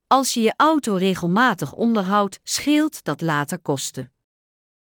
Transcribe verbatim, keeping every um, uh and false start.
Als je je auto regelmatig onderhoudt, scheelt dat later kosten.